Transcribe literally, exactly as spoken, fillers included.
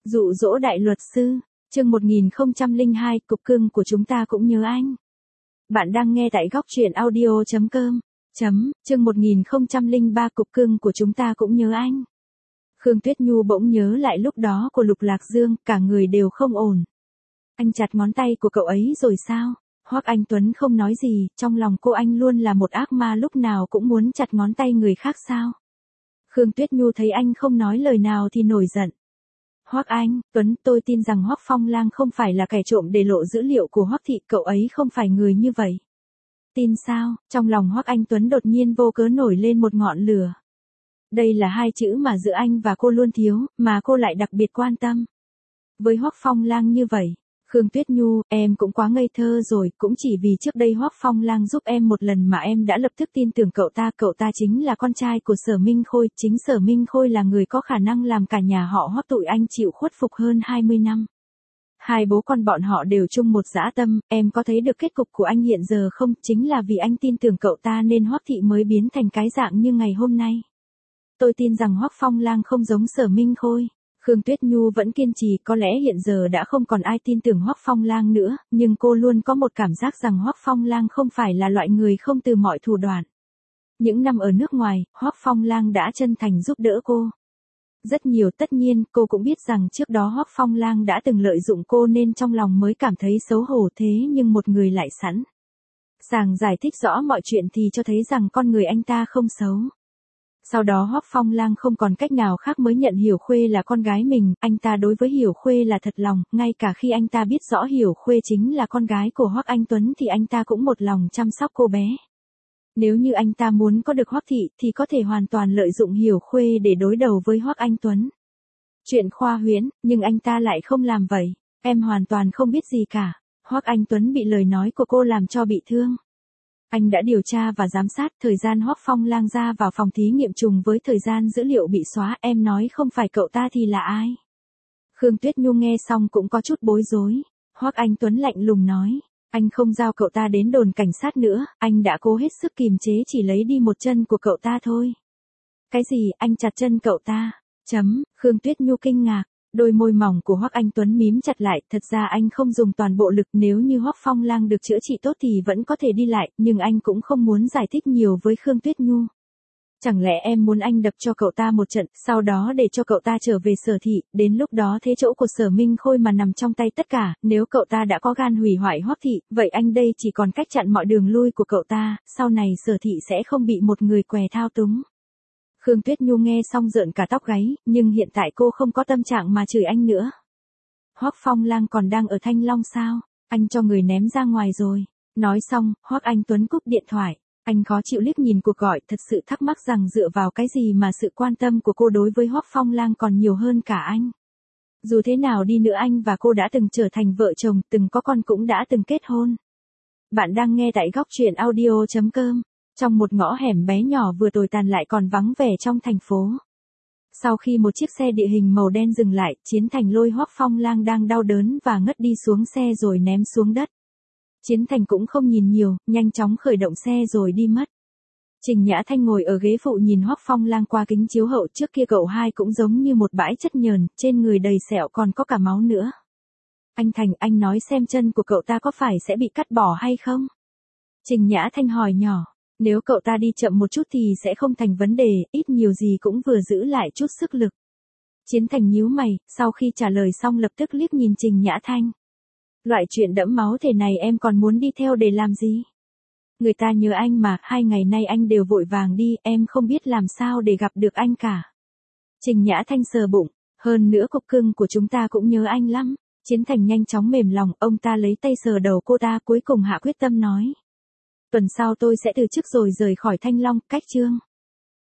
Dụ dỗ đại luật sư, chương một nghìn không trăm lẻ hai, cục cưng của chúng ta cũng nhớ anh. Bạn đang nghe tại góc truyện audio chấm com. Chấm, chương một nghìn không trăm lẻ ba, cục cưng của chúng ta cũng nhớ anh. Khương Tuyết Nhu bỗng nhớ lại lúc đó của Lục Lạc Dương, cả người đều không ổn. Anh chặt ngón tay của cậu ấy rồi sao? Hoắc Anh Tuấn không nói gì, trong lòng cô anh luôn là một ác ma lúc nào cũng muốn chặt ngón tay người khác sao? Khương Tuyết Nhu thấy anh không nói lời nào thì nổi giận. Hoắc Anh Tuấn, tôi tin rằng Hoắc Phong Lang không phải là kẻ trộm để lộ dữ liệu của Hoắc thị, cậu ấy không phải người như vậy. Tin sao? Trong lòng Hoắc Anh Tuấn đột nhiên vô cớ nổi lên một ngọn lửa. Đây là hai chữ mà giữa anh và cô luôn thiếu, mà cô lại đặc biệt quan tâm. Với Hoắc Phong Lang như vậy, Khương Tuyết Nhu, em cũng quá ngây thơ rồi, cũng chỉ vì trước đây Hoắc Phong Lang giúp em một lần mà em đã lập tức tin tưởng cậu ta, cậu ta chính là con trai của Sở Minh Khôi, chính Sở Minh Khôi là người có khả năng làm cả nhà họ Hoắc tụi anh chịu khuất phục hơn hai mươi năm. Hai bố con bọn họ đều chung một dã tâm, em có thấy được kết cục của anh hiện giờ không, chính là vì anh tin tưởng cậu ta nên Hoắc thị mới biến thành cái dạng như ngày hôm nay. Tôi tin rằng Hoắc Phong Lang không giống Sở Minh Khôi. Khương Tuyết Nhu vẫn kiên trì, có lẽ hiện giờ đã không còn ai tin tưởng Hoắc Phong Lang nữa, nhưng cô luôn có một cảm giác rằng Hoắc Phong Lang không phải là loại người không từ mọi thủ đoạn. Những năm ở nước ngoài, Hoắc Phong Lang đã chân thành giúp đỡ cô. Rất nhiều, tất nhiên, cô cũng biết rằng trước đó Hoắc Phong Lang đã từng lợi dụng cô nên trong lòng mới cảm thấy xấu hổ, thế nhưng một người lại sẵn sàng giải thích rõ mọi chuyện thì cho thấy rằng con người anh ta không xấu. Sau đó Hoắc Phong Lang không còn cách nào khác mới nhận Hiểu Khuê là con gái mình, anh ta đối với Hiểu Khuê là thật lòng, ngay cả khi anh ta biết rõ Hiểu Khuê chính là con gái của Hoắc Anh Tuấn thì anh ta cũng một lòng chăm sóc cô bé. Nếu như anh ta muốn có được Hoắc thị thì có thể hoàn toàn lợi dụng Hiểu Khuê để đối đầu với Hoắc Anh Tuấn. Chuyện khoa huyễn, nhưng anh ta lại không làm vậy, em hoàn toàn không biết gì cả. Hoắc Anh Tuấn bị lời nói của cô làm cho bị thương. Anh đã điều tra và giám sát thời gian Hoắc Phong Lang ra vào phòng thí nghiệm trùng với thời gian dữ liệu bị xóa, em nói không phải cậu ta thì là ai? Khương Tuyết Nhu nghe xong cũng có chút bối rối. Hoắc Anh Tuấn lạnh lùng nói, anh không giao cậu ta đến đồn cảnh sát nữa, anh đã cố hết sức kìm chế chỉ lấy đi một chân của cậu ta thôi. Cái gì, anh chặt chân cậu ta? Chấm, Khương Tuyết Nhu kinh ngạc. Đôi môi mỏng của Hoắc Anh Tuấn mím chặt lại, thật ra anh không dùng toàn bộ lực, nếu như Hoắc Phong Lang được chữa trị tốt thì vẫn có thể đi lại, nhưng anh cũng không muốn giải thích nhiều với Khương Tuyết Nhu. Chẳng lẽ em muốn anh đập cho cậu ta một trận, sau đó để cho cậu ta trở về Sở thị, đến lúc đó thế chỗ của Sở Minh Khôi mà nằm trong tay tất cả, nếu cậu ta đã có gan hủy hoại Hoắc thị, vậy anh đây chỉ còn cách chặn mọi đường lui của cậu ta, sau này Sở thị sẽ không bị một người què thao túng. Khương Tuyết Nhu nghe xong rợn cả tóc gáy, nhưng hiện tại cô không có tâm trạng mà chửi anh nữa. Hoắc Phong Lang còn đang ở Thanh Long sao? Anh cho người ném ra ngoài rồi. Nói xong, Hoắc Anh Tuấn cúp điện thoại. Anh khó chịu liếc nhìn cuộc gọi, thật sự thắc mắc rằng dựa vào cái gì mà sự quan tâm của cô đối với Hoắc Phong Lang còn nhiều hơn cả anh. Dù thế nào đi nữa anh và cô đã từng trở thành vợ chồng, từng có con cũng đã từng kết hôn. Bạn đang nghe tại góc truyện audio chấm com. Trong một ngõ hẻm bé nhỏ vừa tồi tàn lại còn vắng vẻ trong thành phố. Sau khi một chiếc xe địa hình màu đen dừng lại, Chiến Thành lôi Hoắc Phong Lang đang đau đớn và ngất đi xuống xe rồi ném xuống đất. Chiến Thành cũng không nhìn nhiều, nhanh chóng khởi động xe rồi đi mất. Trình Nhã Thanh ngồi ở ghế phụ nhìn Hoắc Phong Lang qua kính chiếu hậu, trước kia cậu hai cũng giống như một bãi chất nhờn, trên người đầy sẹo còn có cả máu nữa. Anh Thành, anh nói xem chân của cậu ta có phải sẽ bị cắt bỏ hay không? Trình Nhã Thanh hỏi nhỏ. Nếu cậu ta đi chậm một chút thì sẽ không thành vấn đề, ít nhiều gì cũng vừa giữ lại chút sức lực. Chiến Thành nhíu mày, sau khi trả lời xong lập tức liếc nhìn Trình Nhã Thanh. Loại chuyện đẫm máu thế này em còn muốn đi theo để làm gì? Người ta nhớ anh mà, hai ngày nay anh đều vội vàng đi, em không biết làm sao để gặp được anh cả. Trình Nhã Thanh sờ bụng, hơn nữa cục cưng của chúng ta cũng nhớ anh lắm. Chiến Thành nhanh chóng mềm lòng, ông ta lấy tay sờ đầu cô ta cuối cùng hạ quyết tâm nói. Tuần sau tôi sẽ từ chức rồi rời khỏi Thanh Long, cách chương.